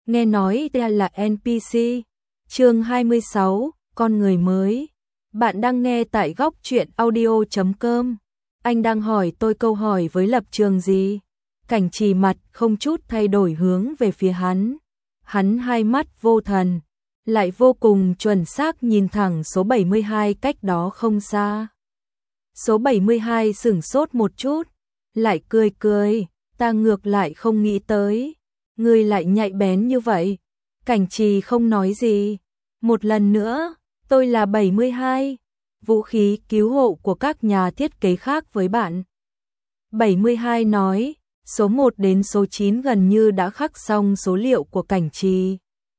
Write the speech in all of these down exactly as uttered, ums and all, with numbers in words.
nghe nói đây là en pê xê. Chương hai mươi sáu, con người mới. Bạn đang nghe tại góc truyện audio chấm com. Anh đang hỏi tôi câu hỏi với lập trường gì? Cảnh Trì mặt không chút thay đổi hướng về phía hắn. Hắn hai mắt vô thần, lại vô cùng chuẩn xác nhìn thẳng số bảy mươi hai cách đó không xa. Số bảy mươi hai sửng sốt một chút, lại cười cười, ta ngược lại không nghĩ tới, ngươi lại nhạy bén như vậy. Cảnh Trì không nói gì. Một lần nữa, tôi là bảy mươi hai, vũ khí cứu hộ của các nhà thiết kế khác với bạn. bảy mươi hai nói, số một đến số chín gần như đã khắc xong số liệu của Cảnh Trì.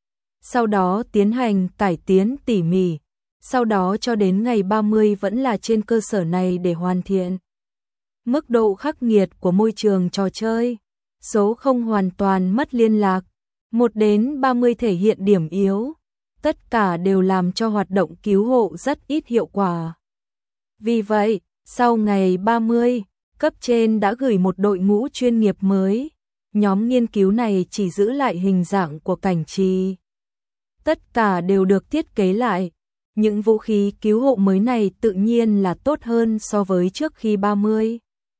Sau đó tiến hành cải tiến tỉ mỉ, sau đó cho đến ngày ba mươi vẫn là trên cơ sở này để hoàn thiện. Mức độ khắc nghiệt của môi trường trò chơi, số không hoàn toàn mất liên lạc, một đến ba mươi thể hiện điểm yếu, tất cả đều làm cho hoạt động cứu hộ rất ít hiệu quả. Vì vậy, sau ngày ba mươi, cấp trên đã gửi một đội ngũ chuyên nghiệp mới, nhóm nghiên cứu này chỉ giữ lại hình dạng của Cảnh Trì. Tất cả đều được thiết kế lại, những vũ khí cứu hộ mới này tự nhiên là tốt hơn so với trước khi ba mươi.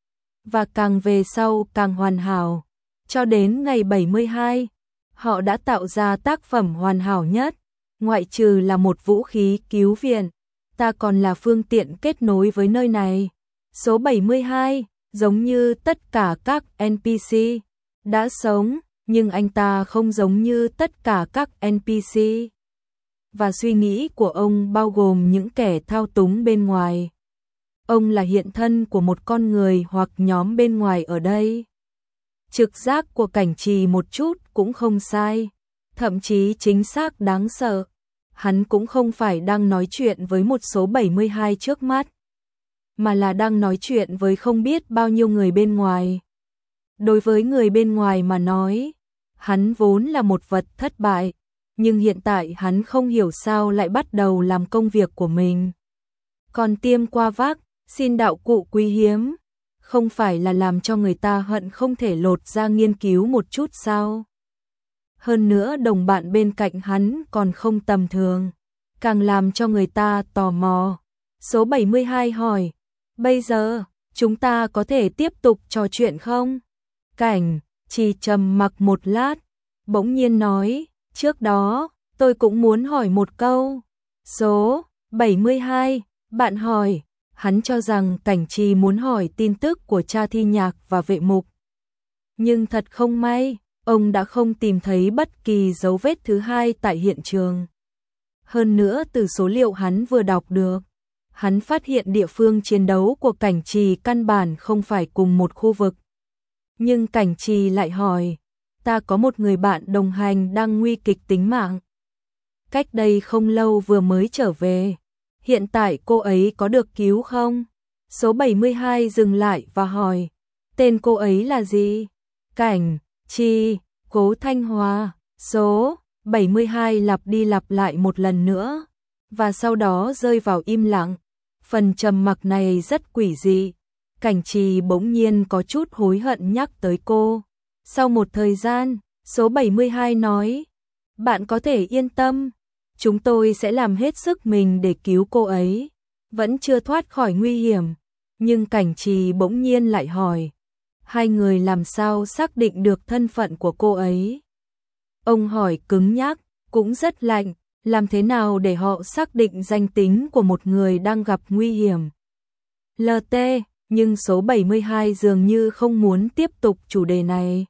Và càng về sau càng hoàn hảo, cho đến ngày bảy mươi hai, họ đã tạo ra tác phẩm hoàn hảo nhất, ngoại trừ là một vũ khí cứu viện, ta còn là phương tiện kết nối với nơi này. Số bảy mươi hai, giống như tất cả các en pê xê, đã sống, nhưng anh ta không giống như tất cả các en pê xê. Và suy nghĩ của ông bao gồm những kẻ thao túng bên ngoài. Ông là hiện thân của một con người hoặc nhóm bên ngoài ở đây. Trực giác của Cảnh Trì một chút cũng không sai, thậm chí chính xác đáng sợ. Hắn cũng không phải đang nói chuyện với một số bảy mươi hai trước mắt, mà là đang nói chuyện với không biết bao nhiêu người bên ngoài. Đối với người bên ngoài mà nói, hắn vốn là một vật thất bại, nhưng hiện tại hắn không hiểu sao lại bắt đầu làm công việc của mình. Còn tiêm qua vác, xin đạo cụ quý hiếm, không phải là làm cho người ta hận không thể lột ra nghiên cứu một chút sao? Hơn nữa đồng bạn bên cạnh hắn còn không tầm thường, càng làm cho người ta tò mò. Số bảy mươi hai hỏi, bây giờ, chúng ta có thể tiếp tục trò chuyện không? Cảnh Trì trầm mặc một lát, bỗng nhiên nói, trước đó, tôi cũng muốn hỏi một câu. Số bảy mươi hai, bạn hỏi. Hắn cho rằng Cảnh Trì muốn hỏi tin tức của cha Thi Nhạc và Vệ Mục. Nhưng thật không may, ông đã không tìm thấy bất kỳ dấu vết thứ hai tại hiện trường. Hơn nữa từ số liệu hắn vừa đọc được, hắn phát hiện địa phương chiến đấu của Cảnh Trì căn bản không phải cùng một khu vực. Nhưng Cảnh Trì lại hỏi, ta có một người bạn đồng hành đang nguy kịch tính mạng. Cách đây không lâu vừa mới trở về. Hiện tại cô ấy có được cứu không? Số bảy mươi hai dừng lại và hỏi, tên cô ấy là gì? Cảnh Trì, Cố Thanh Hòa. Số bảy mươi hai lặp đi lặp lại một lần nữa, và sau đó rơi vào im lặng. Phần trầm mặc này rất quỷ dị. Cảnh Trì bỗng nhiên có chút hối hận nhắc tới cô. Sau một thời gian, số bảy mươi hai nói, bạn có thể yên tâm, chúng tôi sẽ làm hết sức mình để cứu cô ấy. Vẫn chưa thoát khỏi nguy hiểm, nhưng Cảnh Trì bỗng nhiên lại hỏi, hai người làm sao xác định được thân phận của cô ấy? Ông hỏi cứng nhắc, cũng rất lạnh, làm thế nào để họ xác định danh tính của một người đang gặp nguy hiểm? lờ tê, nhưng số bảy mươi hai dường như không muốn tiếp tục chủ đề này.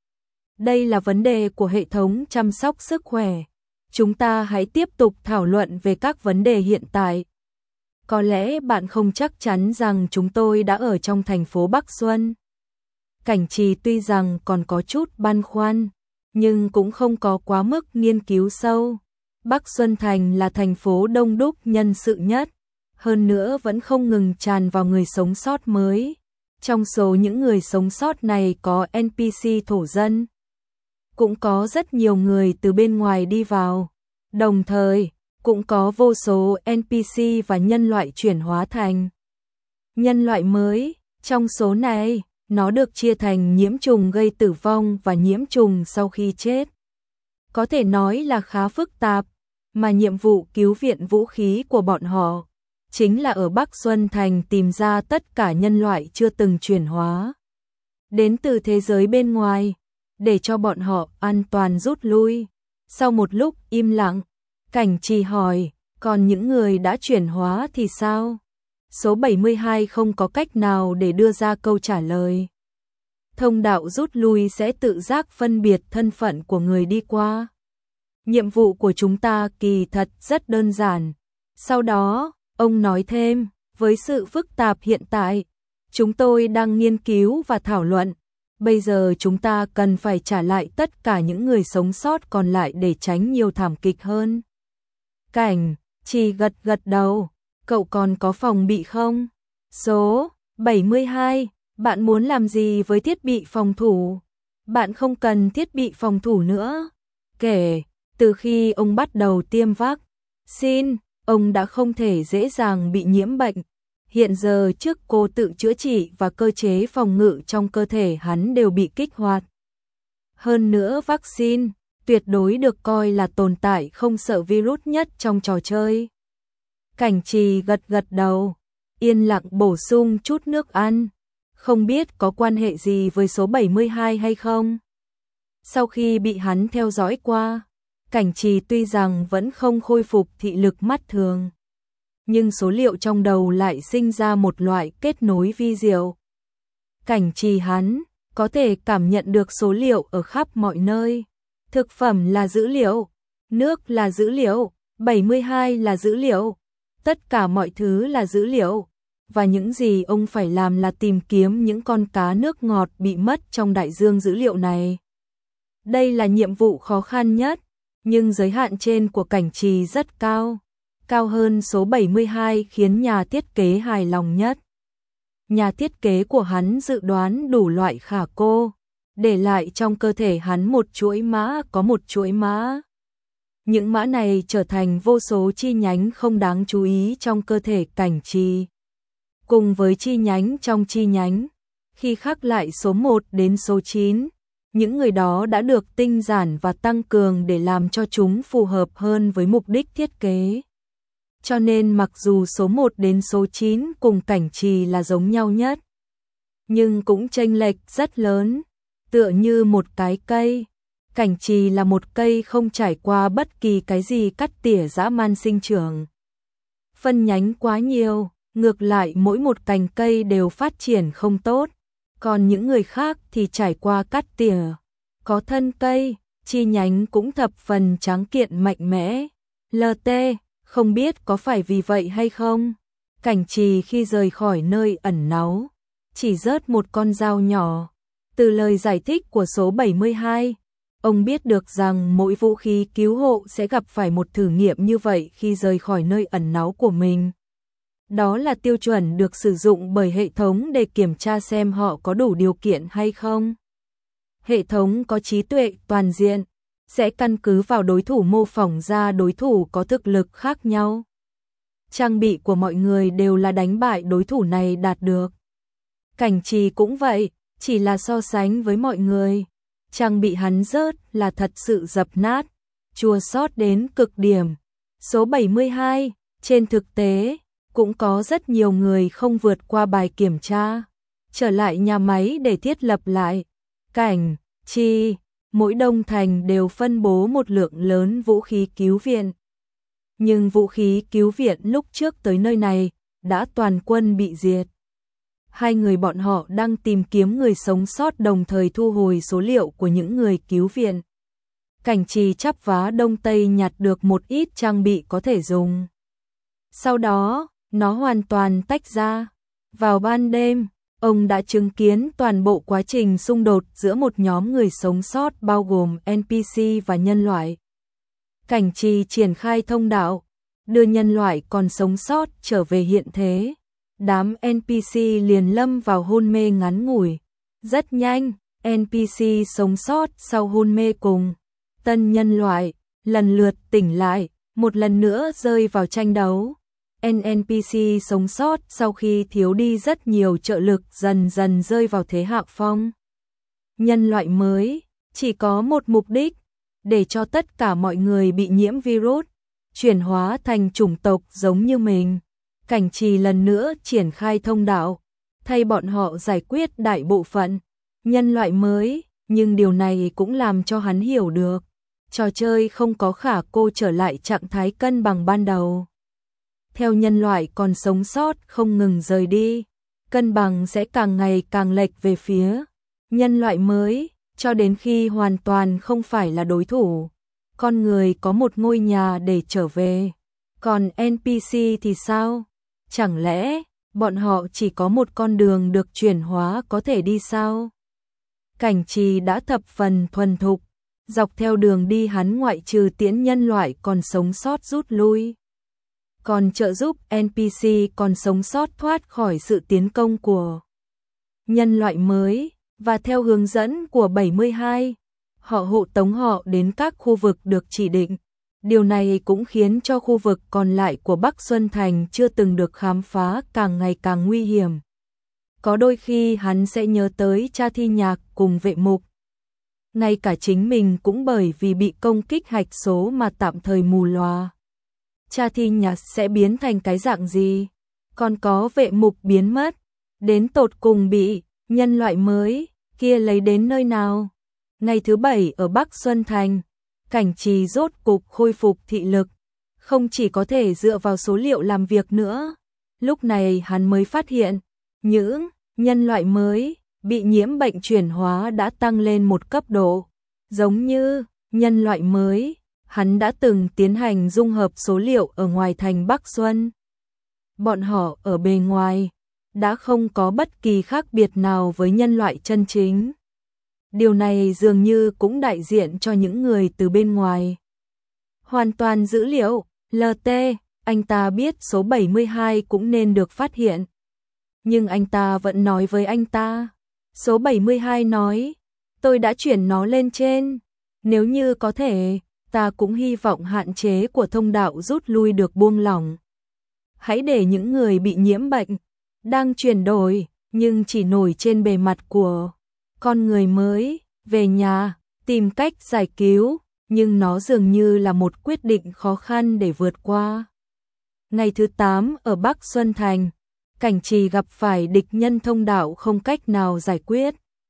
Đây là vấn đề của hệ thống chăm sóc sức khỏe. Chúng ta hãy tiếp tục thảo luận về các vấn đề hiện tại. Có lẽ bạn không chắc chắn rằng chúng tôi đã ở trong thành phố Bắc Xuân. Cảnh Trì tuy rằng còn có chút băn khoăn, nhưng cũng không có quá mức nghiên cứu sâu. Bắc Xuân Thành là thành phố đông đúc nhân sự nhất, hơn nữa vẫn không ngừng tràn vào người sống sót mới. Trong số những người sống sót này có en pê xê thổ dân, cũng có rất nhiều người từ bên ngoài đi vào. Đồng thời, cũng có vô số en pê xê và nhân loại chuyển hóa thành nhân loại mới. Trong số này, nó được chia thành nhiễm trùng gây tử vong và nhiễm trùng sau khi chết. có thể nói là khá phức tạp, mà nhiệm vụ cứu viện vũ khí của bọn họ chính là ở Bắc Xuân Thành tìm ra tất cả nhân loại chưa từng chuyển hóa đến từ thế giới bên ngoài, để cho bọn họ an toàn rút lui. Sau một lúc im lặng, Cảnh Trì hỏi, còn những người đã chuyển hóa thì sao? Số bảy mươi hai không có cách nào để đưa ra câu trả lời. Thông đạo rút lui sẽ tự giác phân biệt thân phận của người đi qua. Nhiệm vụ của chúng ta kỳ thật rất đơn giản. Sau đó, ông nói thêm, với sự phức tạp hiện tại, chúng tôi đang nghiên cứu và thảo luận. Bây giờ chúng ta cần phải trả lại tất cả những người sống sót còn lại để tránh nhiều thảm kịch hơn. Cảnh Trì gật gật đầu, cậu còn có phòng bị không? Số bảy mươi hai, bạn muốn làm gì với thiết bị phòng thủ? Bạn không cần thiết bị phòng thủ nữa. Kể từ khi ông bắt đầu tiêm vaccine, ông đã không thể dễ dàng bị nhiễm bệnh. Hiện giờ trước cô tự chữa trị và cơ chế phòng ngự trong cơ thể hắn đều bị kích hoạt. Hơn nữa vaccine tuyệt đối được coi là tồn tại không sợ virus nhất trong trò chơi. Cảnh Trì gật gật đầu, yên lặng bổ sung chút nước ăn. Không biết có quan hệ gì với số bảy mươi hai hay không? Sau khi bị hắn theo dõi qua, Cảnh Trì tuy rằng vẫn không khôi phục thị lực mắt thường, nhưng số liệu trong đầu lại sinh ra một loại kết nối vi diệu. Cảnh Trì hắn có thể cảm nhận được số liệu ở khắp mọi nơi. Thực phẩm là dữ liệu, nước là dữ liệu, bảy mươi hai là dữ liệu, tất cả mọi thứ là dữ liệu. Và những gì ông phải làm là tìm kiếm những con cá nước ngọt bị mất trong đại dương dữ liệu này. Đây là nhiệm vụ khó khăn nhất, nhưng giới hạn trên của Cảnh Trì rất cao, cao hơn số bảy mươi hai khiến nhà thiết kế hài lòng nhất. Nhà thiết kế của hắn dự đoán đủ loại khả cô, để lại trong cơ thể hắn một chuỗi mã có một chuỗi mã. Những mã này trở thành vô số chi nhánh không đáng chú ý trong cơ thể Cảnh Trì. Cùng với chi nhánh trong chi nhánh, khi khắc lại số một đến số chín, những người đó đã được tinh giản và tăng cường để làm cho chúng phù hợp hơn với mục đích thiết kế. Cho nên mặc dù số một đến số chín cùng Cảnh Trì là giống nhau nhất, nhưng cũng chênh lệch rất lớn, tựa như một cái cây. Cảnh Trì là một cây không trải qua bất kỳ cái gì cắt tỉa dã man sinh trưởng. Phân nhánh quá nhiều, ngược lại mỗi một cành cây đều phát triển không tốt, còn những người khác thì trải qua cắt tỉa, có thân cây, chi nhánh cũng thập phần tráng kiện mạnh mẽ. lờ tê, không biết có phải vì vậy hay không? Cảnh Trì khi rời khỏi nơi ẩn náu, chỉ rớt một con dao nhỏ. Từ lời giải thích của số bảy mươi hai, ông biết được rằng mỗi vũ khí cứu hộ sẽ gặp phải một thử nghiệm như vậy khi rời khỏi nơi ẩn náu của mình. Đó là tiêu chuẩn được sử dụng bởi hệ thống để kiểm tra xem họ có đủ điều kiện hay không. Hệ thống có trí tuệ toàn diện, sẽ căn cứ vào đối thủ mô phỏng ra đối thủ có thực lực khác nhau. Trang bị của mọi người đều là đánh bại đối thủ này đạt được. Cảnh Trì cũng vậy, chỉ là so sánh với mọi người. Trang bị hắn rớt là thật sự dập nát, chua xót đến cực điểm. Số bảy mươi hai, trên thực tế, cũng có rất nhiều người không vượt qua bài kiểm tra, trở lại nhà máy để thiết lập lại. Cảnh Trì, mỗi đông thành đều phân bố một lượng lớn vũ khí cứu viện. Nhưng vũ khí cứu viện lúc trước tới nơi này đã toàn quân bị diệt. Hai người bọn họ đang tìm kiếm người sống sót đồng thời thu hồi số liệu của những người cứu viện. Cảnh Trì chắp vá đông tây nhặt được một ít trang bị có thể dùng. Sau đó, nó hoàn toàn tách ra. Vào ban đêm, ông đã chứng kiến toàn bộ quá trình xung đột giữa một nhóm người sống sót bao gồm en pê xê và nhân loại. Cảnh Trì triển khai thông đạo, đưa nhân loại còn sống sót trở về hiện thế. Đám en pê xê liền lâm vào hôn mê ngắn ngủi. Rất nhanh, en pê xê sống sót sau hôn mê cùng tân nhân loại lần lượt tỉnh lại, một lần nữa rơi vào tranh đấu. en pê xê sống sót sau khi thiếu đi rất nhiều trợ lực dần dần rơi vào thế hạ phong. Nhân loại mới chỉ có một mục đích, để cho tất cả mọi người bị nhiễm virus, chuyển hóa thành chủng tộc giống như mình. Cảnh Trì lần nữa triển khai thông đạo, thay bọn họ giải quyết đại bộ phận nhân loại mới, nhưng điều này cũng làm cho hắn hiểu được, trò chơi không có khả cô trở lại trạng thái cân bằng ban đầu. Theo nhân loại còn sống sót không ngừng rời đi, cân bằng sẽ càng ngày càng lệch về phía nhân loại mới, cho đến khi hoàn toàn không phải là đối thủ. Con người có một ngôi nhà để trở về, còn en pê xê thì sao? Chẳng lẽ bọn họ chỉ có một con đường được chuyển hóa có thể đi sao? Cảnh Trì đã thập phần thuần thục, dọc theo đường đi hắn ngoại trừ tiễn nhân loại còn sống sót rút lui, còn trợ giúp en pê xê còn sống sót thoát khỏi sự tiến công của nhân loại mới, và theo hướng dẫn của bảy mươi hai, họ hộ tống họ đến các khu vực được chỉ định. Điều này cũng khiến cho khu vực còn lại của Bắc Xuân Thành chưa từng được khám phá càng ngày càng nguy hiểm. Có đôi khi hắn sẽ nhớ tới Cha Thi Nhạc cùng Vệ Mục. Ngay cả chính mình cũng bởi vì bị công kích hạch số mà tạm thời mù lòa. Cha Thi Nhạc sẽ biến thành cái dạng gì? Còn có Vệ Mục biến mất, đến tột cùng bị nhân loại mới kia lấy đến nơi nào? Ngày thứ bảy ở Bắc Xuân Thành, Cảnh Trì rốt cục khôi phục thị lực, không chỉ có thể dựa vào số liệu làm việc nữa. Lúc này hắn mới phát hiện, những nhân loại mới bị nhiễm bệnh chuyển hóa đã tăng lên một cấp độ. Giống như nhân loại mới, hắn đã từng tiến hành dung hợp số liệu ở ngoài thành Bắc Xuân. Bọn họ ở bề ngoài đã không có bất kỳ khác biệt nào với nhân loại chân chính. Điều này dường như cũng đại diện cho những người từ bên ngoài. Hoàn toàn dữ liệu, lờ tê, anh ta biết số bảy mươi hai cũng nên được phát hiện. Nhưng anh ta vẫn nói với anh ta. Số bảy mươi hai nói, tôi đã chuyển nó lên trên. Nếu như có thể, ta cũng hy vọng hạn chế của thông đạo rút lui được buông lỏng. Hãy để những người bị nhiễm bệnh, đang chuyển đổi, nhưng chỉ nổi trên bề mặt của con người mới, về nhà, tìm cách giải cứu, nhưng nó dường như là một quyết định khó khăn để vượt qua. Ngày thứ tám ở Bắc Xuân Thành, Cảnh Trì gặp phải địch nhân thông đạo không cách nào giải quyết.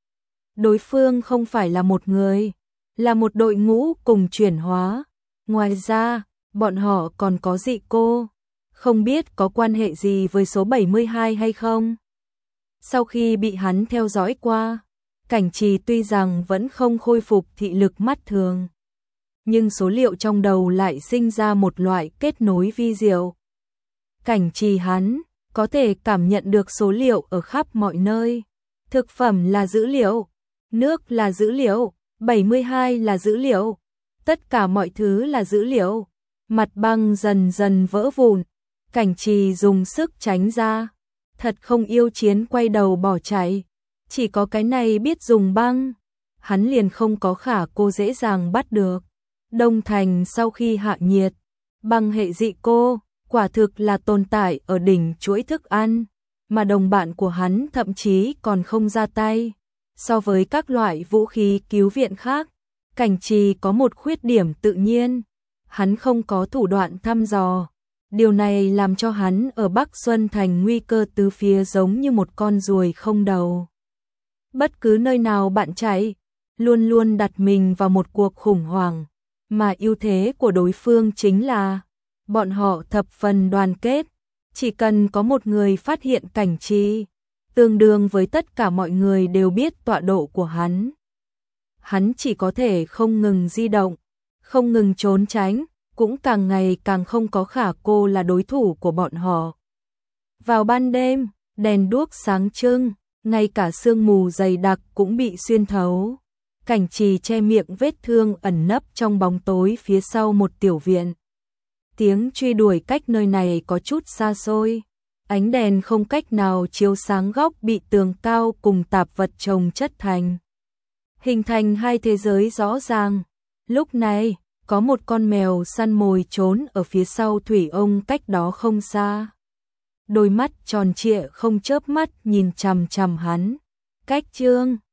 Đối phương không phải là một người, là một đội ngũ cùng chuyển hóa. Ngoài ra, bọn họ còn có dị cô, không biết có quan hệ gì với số bảy mươi hai hay không. Sau khi bị hắn theo dõi qua, Cảnh Trì tuy rằng vẫn không khôi phục thị lực mắt thường, nhưng số liệu trong đầu lại sinh ra một loại kết nối vi diệu. Cảnh Trì hắn có thể cảm nhận được số liệu ở khắp mọi nơi. Thực phẩm là dữ liệu, nước là dữ liệu, bảy mươi hai là dữ liệu, tất cả mọi thứ là dữ liệu. Mặt băng dần dần vỡ vụn, Cảnh Trì dùng sức tránh ra, thật không yêu chiến quay đầu bỏ chạy. Chỉ có cái này biết dùng băng, hắn liền không có khả cô dễ dàng bắt được. Đông Thành sau khi hạ nhiệt, băng hệ dị cô, quả thực là tồn tại ở đỉnh chuỗi thức ăn, mà đồng bạn của hắn thậm chí còn không ra tay. So với các loại vũ khí cứu viện khác, Cảnh Trì có một khuyết điểm tự nhiên, hắn không có thủ đoạn thăm dò. Điều này làm cho hắn ở Bắc Xuân Thành nguy cơ tứ phía giống như một con ruồi không đầu. Bất cứ nơi nào bạn chạy, luôn luôn đặt mình vào một cuộc khủng hoảng, mà ưu thế của đối phương chính là bọn họ thập phần đoàn kết, chỉ cần có một người phát hiện Cảnh Trì, tương đương với tất cả mọi người đều biết tọa độ của hắn. Hắn chỉ có thể không ngừng di động, không ngừng trốn tránh, cũng càng ngày càng không có khả cô là đối thủ của bọn họ. Vào ban đêm, đèn đuốc sáng trưng, ngay cả sương mù dày đặc cũng bị xuyên thấu. Cảnh Trì che miệng vết thương ẩn nấp trong bóng tối phía sau một tiểu viện. Tiếng truy đuổi cách nơi này có chút xa xôi. Ánh đèn không cách nào chiếu sáng góc bị tường cao cùng tạp vật chồng chất thành, hình thành hai thế giới rõ ràng. Lúc này, có một con mèo săn mồi trốn ở phía sau thủy ông cách đó không xa. Đôi mắt tròn trịa không chớp mắt nhìn chằm chằm hắn. Cách Trương